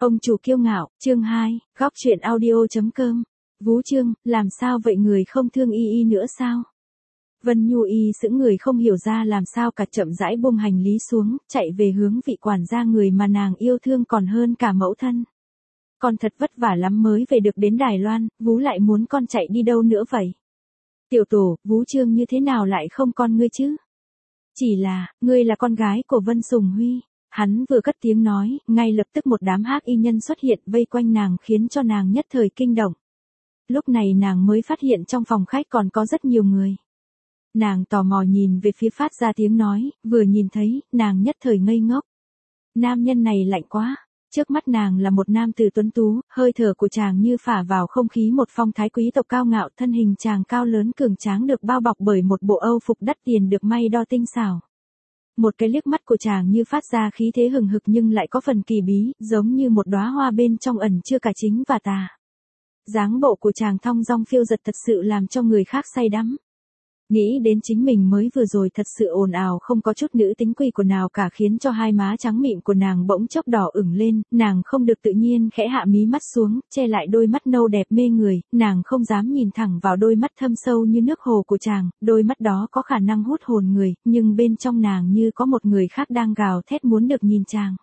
Ông chủ kiêu ngạo, chương 2, góc chuyện audio.com. Vú Trương, làm sao vậy, người không thương y y nữa sao? Vân Nhu y sững người không hiểu ra làm sao cả, chậm rãi buông hành lý xuống, chạy về hướng vị quản gia người mà nàng yêu thương còn hơn cả mẫu thân. Con thật vất vả lắm mới về được đến Đài Loan, Vú lại muốn con chạy đi đâu nữa vậy? Tiểu tổ, Vú Trương như thế nào lại không con ngươi chứ? Chỉ là, ngươi là con gái của Vân Sùng Huy. Hắn vừa cất tiếng nói, ngay lập tức một đám hắc y nhân xuất hiện vây quanh nàng khiến cho nàng nhất thời kinh động. Lúc này nàng mới phát hiện trong phòng khách còn có rất nhiều người. Nàng tò mò nhìn về phía phát ra tiếng nói, vừa nhìn thấy, nàng nhất thời ngây ngốc. Nam nhân này lạnh quá. Trước mắt nàng là một nam tử tuấn tú, hơi thở của chàng như phả vào không khí một phong thái quý tộc cao ngạo, thân hình chàng cao lớn cường tráng được bao bọc bởi một bộ âu phục đắt tiền được may đo tinh xảo. Một cái liếc mắt của chàng như phát ra khí thế hừng hực nhưng lại có phần kỳ bí, giống như một đóa hoa bên trong ẩn chứa cả chính và tà. Dáng bộ của chàng thong dong phiêu dật thật sự làm cho người khác say đắm. Nghĩ đến chính mình mới vừa rồi thật sự ồn ào không có chút nữ tính quy của nào cả khiến cho hai má trắng mịn của nàng bỗng chốc đỏ ửng lên, nàng không được tự nhiên khẽ hạ mí mắt xuống, che lại đôi mắt nâu đẹp mê người, nàng không dám nhìn thẳng vào đôi mắt thâm sâu như nước hồ của chàng, đôi mắt đó có khả năng hút hồn người, nhưng bên trong nàng như có một người khác đang gào thét muốn được nhìn chàng.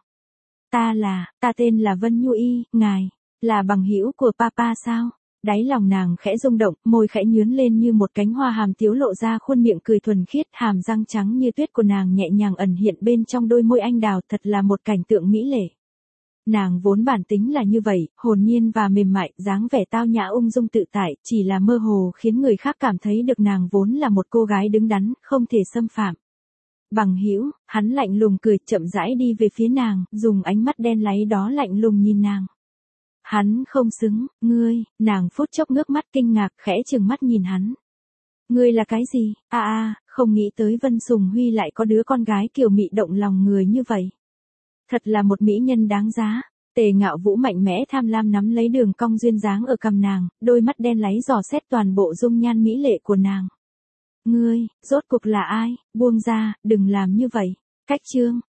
Ta tên là Vân Nhu y, ngài, là bằng hữu của papa sao? Đáy lòng nàng khẽ rung động, môi khẽ nhướn lên như một cánh hoa hàm tiếu lộ ra khuôn miệng cười thuần khiết, hàm răng trắng như tuyết của nàng nhẹ nhàng ẩn hiện bên trong đôi môi anh đào, thật là một cảnh tượng mỹ lệ. Nàng vốn bản tính là như vậy, hồn nhiên và mềm mại, dáng vẻ tao nhã ung dung tự tại, chỉ là mơ hồ khiến người khác cảm thấy được nàng vốn là một cô gái đứng đắn, không thể xâm phạm. Bằng hữu, hắn lạnh lùng cười, chậm rãi đi về phía nàng, dùng ánh mắt đen láy đó lạnh lùng nhìn nàng. Hắn không xứng, ngươi, nàng phút chốc ngước mắt kinh ngạc khẽ trừng mắt nhìn hắn. Ngươi là cái gì? Không nghĩ tới Vân Sùng Huy lại có đứa con gái kiều mị động lòng người như vậy. Thật là một mỹ nhân đáng giá. Tề Ngạo Vũ mạnh mẽ tham lam nắm lấy đường cong duyên dáng ở cằm nàng, đôi mắt đen láy dò xét toàn bộ dung nhan mỹ lệ của nàng. Ngươi, rốt cuộc là ai? Buông ra, đừng làm như vậy. Cách chương.